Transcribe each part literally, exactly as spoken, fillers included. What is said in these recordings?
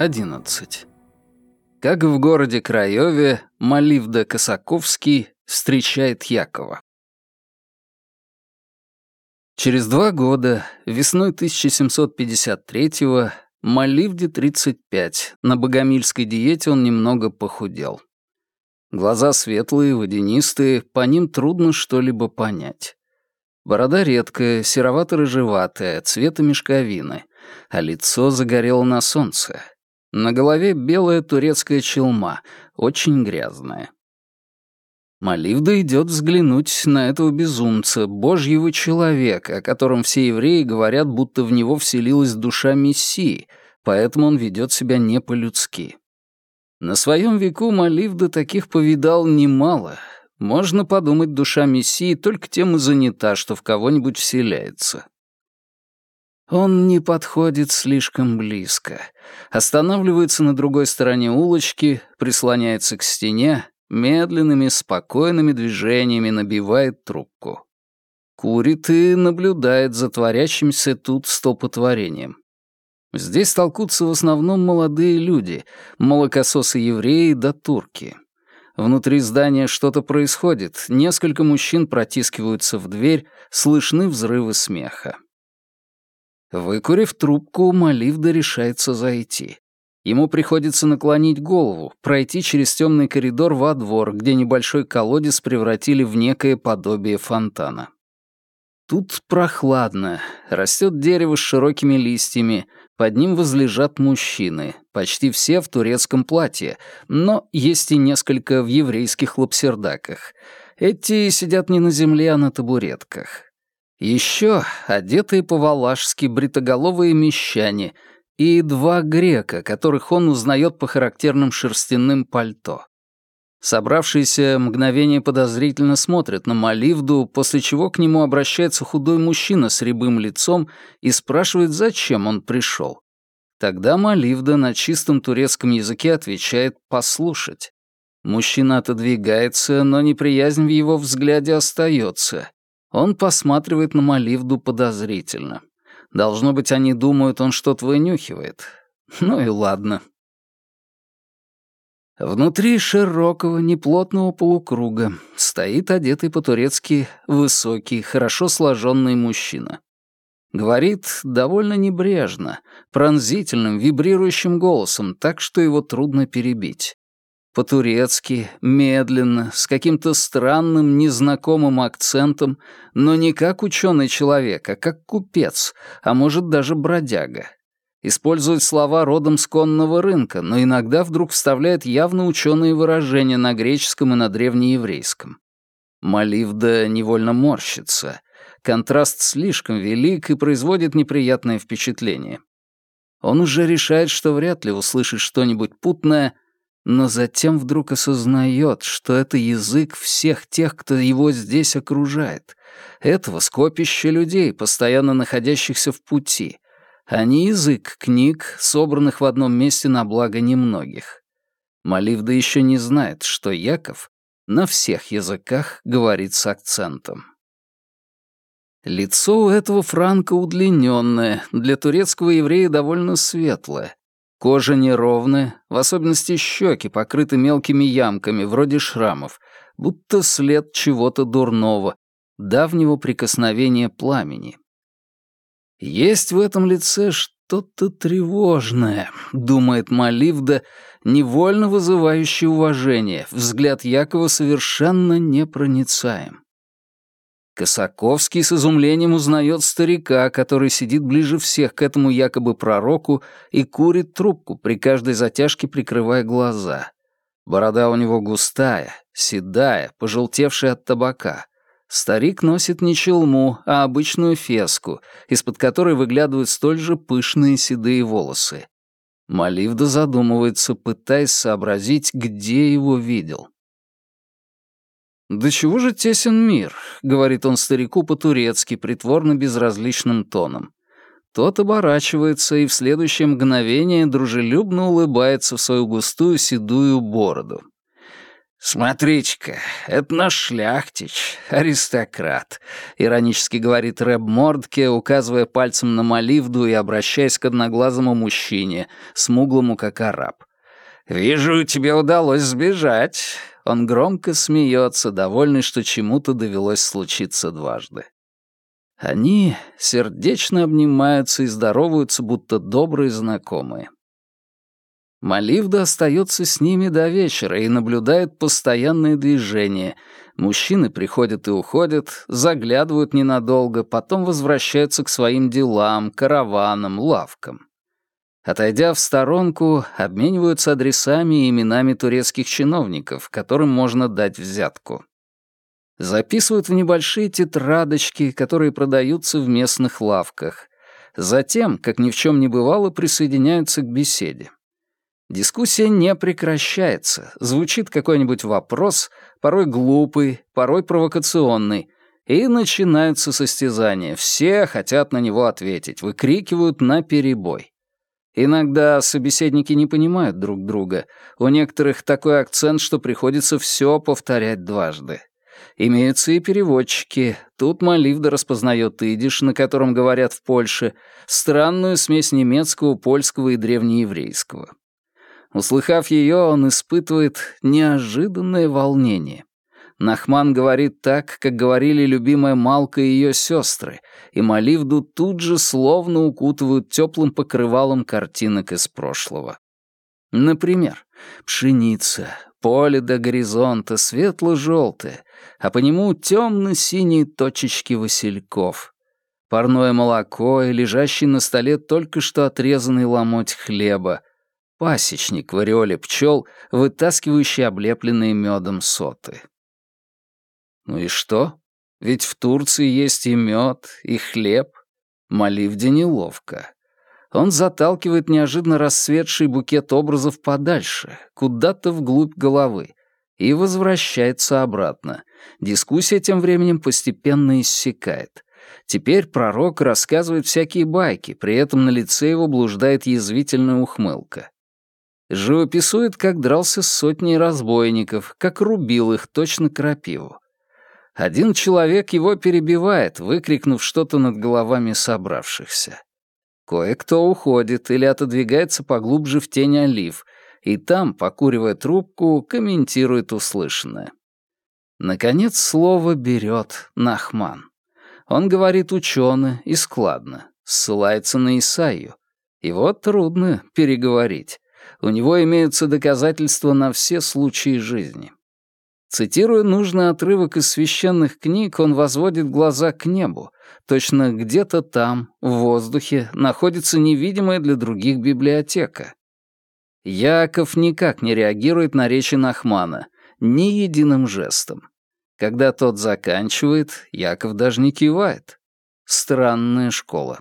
одиннадцать. Как в городе Краеве Маливда Косаковский встречает Якова. Через два года, весной тысяча семьсот пятьдесят третьего, Маливде тридцать пять, на богомильской диете он немного похудел. Глаза светлые, водянистые, по ним трудно что-либо понять. Борода редкая, серовато-рыжеватая, цвета мешковины, а лицо загорело на солнце. На голове белая турецкая челма, очень грязная. Маливда идет взглянуть на этого безумца, божьего человека, о котором все евреи говорят, будто в него вселилась душа Мессии, поэтому он ведет себя не по-людски. На своем веку Маливда таких повидал немало. Можно подумать, душа Мессии только тем и занята, что в кого-нибудь вселяется. Он не подходит слишком близко. Останавливается на другой стороне улочки, прислоняется к стене, медленными, спокойными движениями набивает трубку. Курит и наблюдает за творящимся тут столпотворением. Здесь толкутся в основном молодые люди, молокососы-евреи да турки. Внутри здания что-то происходит, несколько мужчин протискиваются в дверь, слышны взрывы смеха. Выкурив трубку, Маливда решается зайти. Ему приходится наклонить голову, пройти через темный коридор во двор, где небольшой колодец превратили в некое подобие фонтана. Тут прохладно, растет дерево с широкими листьями, под ним возлежат мужчины, почти все в турецком платье, но есть и несколько в еврейских лапсердаках. Эти сидят не на земле, а на табуретках. Еще одетые по-валашски бритоголовые мещане и два грека, которых он узнает по характерным шерстяным пальто. Собравшиеся мгновение подозрительно смотрят на Маливду, после чего к нему обращается худой мужчина с рябым лицом и спрашивает, зачем он пришел. Тогда Маливда на чистом турецком языке отвечает «послушать». Мужчина отодвигается, но неприязнь в его взгляде остается. Он посматривает на Маливду подозрительно. Должно быть, они думают, он что-то вынюхивает. Ну и ладно. Внутри широкого, неплотного полукруга стоит одетый по-турецки высокий, хорошо сложенный мужчина. Говорит довольно небрежно, пронзительным, вибрирующим голосом, так что его трудно перебить. По-турецки, медленно, с каким-то странным, незнакомым акцентом, но не как ученый человек, а как купец, а может даже бродяга. Использует слова родом с конного рынка, но иногда вдруг вставляет явно ученые выражения на греческом и на древнееврейском. Маливда невольно морщится. Контраст слишком велик и производит неприятное впечатление. Он уже решает, что вряд ли услышит что-нибудь путное, но затем вдруг осознает, что это язык всех тех, кто его здесь окружает, этого скопища людей, постоянно находящихся в пути, а не язык книг, собранных в одном месте на благо немногих. Маливда еще не знает, что Яков на всех языках говорит с акцентом. Лицо у этого франка удлиненное, для турецкого еврея довольно светлое. Кожа неровная, в особенности щеки покрыты мелкими ямками, вроде шрамов, будто след чего-то дурного, давнего прикосновения пламени. Есть в этом лице что-то тревожное, думает Маливда, невольно вызывающее уважение, взгляд Якова совершенно непроницаем. Косаковский с изумлением узнает старика, который сидит ближе всех к этому якобы пророку и курит трубку, при каждой затяжке прикрывая глаза. Борода у него густая, седая, пожелтевшая от табака. Старик носит не челму, а обычную феску, из-под которой выглядывают столь же пышные седые волосы. Маливда задумывается, пытаясь сообразить, где его видел. «Да чего же тесен мир?» — говорит он старику по-турецки, притворно безразличным тоном. Тот оборачивается и в следующее мгновение дружелюбно улыбается в свою густую седую бороду. «Смотрите-ка, это наш шляхтич, аристократ», — иронически говорит Рэб Мордке, указывая пальцем на Маливду и обращаясь к одноглазому мужчине, смуглому как араб. «Вижу, тебе удалось сбежать». Он громко смеется, довольный, что чему-то довелось случиться дважды. Они сердечно обнимаются и здороваются, будто добрые знакомые. Маливда остается с ними до вечера и наблюдает постоянные движения. Мужчины приходят и уходят, заглядывают ненадолго, потом возвращаются к своим делам, караванам, лавкам. Отойдя в сторонку, обмениваются адресами и именами турецких чиновников, которым можно дать взятку. Записывают в небольшие тетрадочки, которые продаются в местных лавках. Затем, как ни в чем не бывало, присоединяются к беседе. Дискуссия не прекращается, звучит какой-нибудь вопрос, порой глупый, порой провокационный, и начинаются состязания. Все хотят на него ответить, выкрикивают наперебой. Иногда собеседники не понимают друг друга, у некоторых такой акцент, что приходится все повторять дважды. Имеются и переводчики. Тут Маливда распознает идиш, на котором говорят в Польше, странную смесь немецкого, польского и древнееврейского. Услыхав ее, он испытывает неожиданное волнение. Нахман говорит так, как говорили любимая Малка и ее сестры, и Маливду тут же словно укутывают теплым покрывалом картинок из прошлого. Например, пшеница, поле до горизонта, светло-желтое, а по нему темно-синие точечки васильков, парное молоко и лежащий на столе только что отрезанный ломоть хлеба, пасечник в ореоле пчел, вытаскивающий облепленные медом соты. Ну и что? Ведь в Турции есть и мед, и хлеб. Маливде неловко. Он заталкивает неожиданно расцветший букет образов подальше, куда-то вглубь головы, и возвращается обратно. Дискуссия тем временем постепенно иссякает. Теперь пророк рассказывает всякие байки, при этом на лице его блуждает язвительная ухмылка. Живописует, как дрался с сотней разбойников, как рубил их точно крапиву. Один человек его перебивает, выкрикнув что-то над головами собравшихся. Кое-кто уходит или отодвигается поглубже в тень олив, и там, покуривая трубку, комментирует услышанное. Наконец слово берет Нахман. Он говорит учено и складно, ссылается на Исаию. Его трудно переговорить. У него имеются доказательства на все случаи жизни. Цитируя нужный отрывок из священных книг, он возводит глаза к небу. Точно где-то там, в воздухе, находится невидимая для других библиотека. Яаков никак не реагирует на речи Нахмана, ни единым жестом. Когда тот заканчивает, Яаков даже не кивает. Странная школа.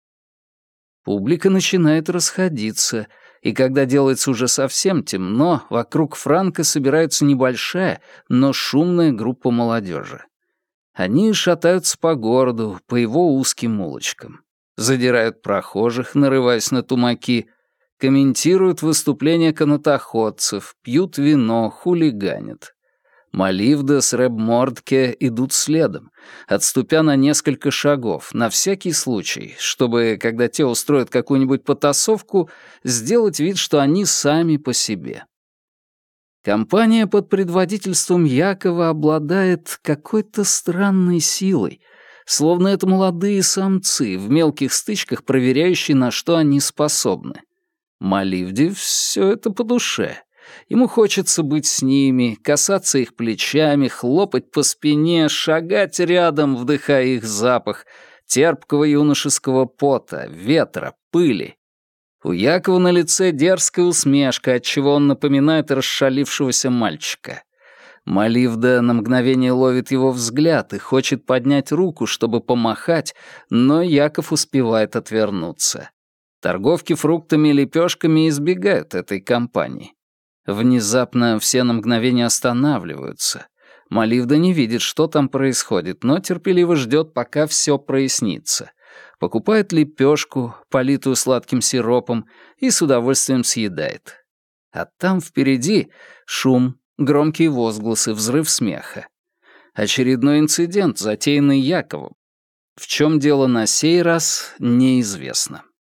Публика начинает расходиться, и когда делается уже совсем темно, вокруг Франка собирается небольшая, но шумная группа молодежи. Они шатаются по городу, по его узким улочкам. Задирают прохожих, нарываясь на тумаки, комментируют выступления канатоходцев, пьют вино, хулиганят. Маливда с Рэб Мордке идут следом, отступя на несколько шагов, на всякий случай, чтобы, когда те устроят какую-нибудь потасовку, сделать вид, что они сами по себе. Компания под предводительством Якова обладает какой-то странной силой, словно это молодые самцы в мелких стычках, проверяющие, на что они способны. Маливде все это по душе. Ему хочется быть с ними, касаться их плечами, хлопать по спине, шагать рядом, вдыхая их запах, терпкого юношеского пота, ветра, пыли. У Якова на лице дерзкая усмешка, отчего он напоминает расшалившегося мальчика. Маливда на мгновение ловит его взгляд и хочет поднять руку, чтобы помахать, но Яков успевает отвернуться. Торговки фруктами и лепешками избегают этой компании. Внезапно все на мгновение останавливаются. Маливда не видит, что там происходит, но терпеливо ждет, пока все прояснится. Покупает лепешку, политую сладким сиропом, и с удовольствием съедает. А там впереди шум, Громкие возгласы, взрыв смеха. Очередной инцидент, затеянный Яковом. В чем дело на сей раз, неизвестно.